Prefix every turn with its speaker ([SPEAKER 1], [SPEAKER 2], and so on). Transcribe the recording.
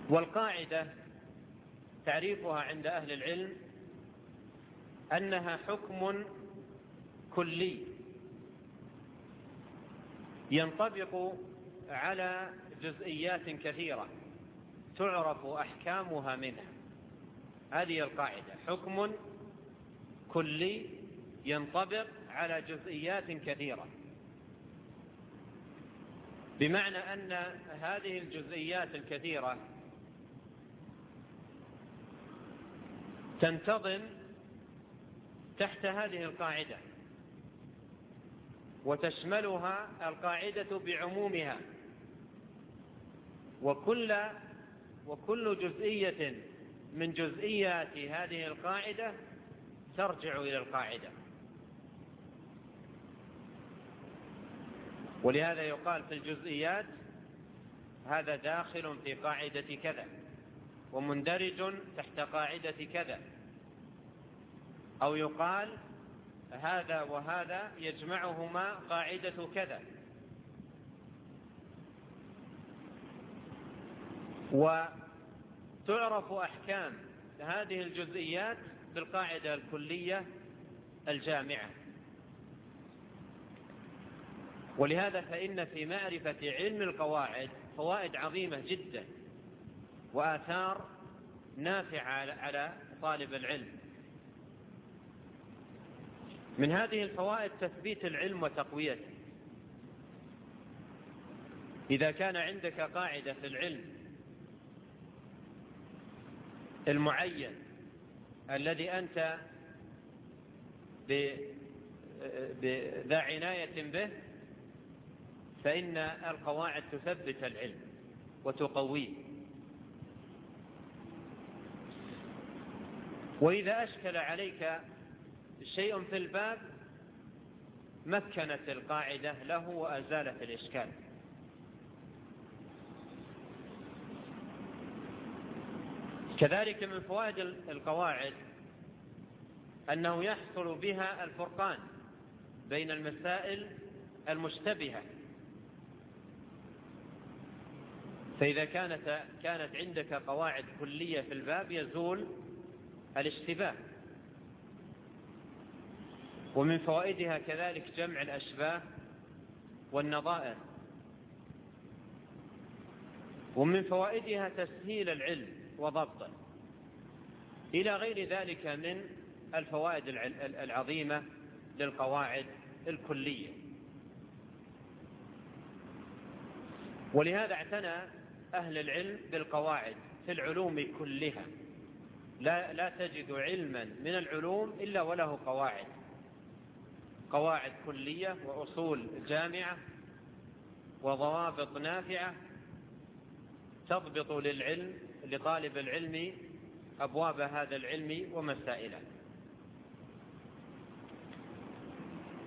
[SPEAKER 1] والقاعدة تعريفها عند أهل العلم أنها حكم كلي ينطبق على جزئيات كثيرة تعرف أحكامها منها. هذه القاعدة، حكم كلي ينطبق على جزئيات كثيرة، بمعنى أن هذه الجزئيات الكثيرة تنتظم تحت هذه القاعدة، وتشملها القاعدة بعمومها، وكل جزئية من جزئيات هذه القاعدة ترجع إلى القاعدة. ولهذا يقال في الجزئيات هذا داخل في قاعدة كذا ومندرج تحت قاعدة كذا، أو يقال هذا وهذا يجمعهما قاعدة كذا. وتعرف أحكام هذه الجزئيات بالقاعدة الكلية الجامعة. ولهذا فإن في معرفة علم القواعد فوائد عظيمة جدا وآثار نافعة على طالب العلم. من هذه الفوائد تثبيت العلم وتقويته. إذا كان عندك قاعدة في العلم المعين الذي أنت ذا عناية به، فإن القواعد تثبت العلم وتقويه. وإذا أشكل عليك شيء في الباب مكنت القاعدة له وأزالت الإشكال. كذلك من فوائد القواعد أنه يحصل بها الفرقان بين المسائل المشتبهة. فإذا كانت عندك قواعد كلية في الباب يزول الاشتباه. ومن فوائدها كذلك جمع الأشباه والنظائر. ومن فوائدها تسهيل العلم وضبطه، إلى غير ذلك من الفوائد العظيمة للقواعد الكلية. ولهذا اعتنى أهل العلم بالقواعد في العلوم كلها. لا تجد علما من العلوم إلا وله قواعد كلية وأصول جامعة وضوابط نافعة تضبط لطالب العلم أبواب هذا العلم ومسائله.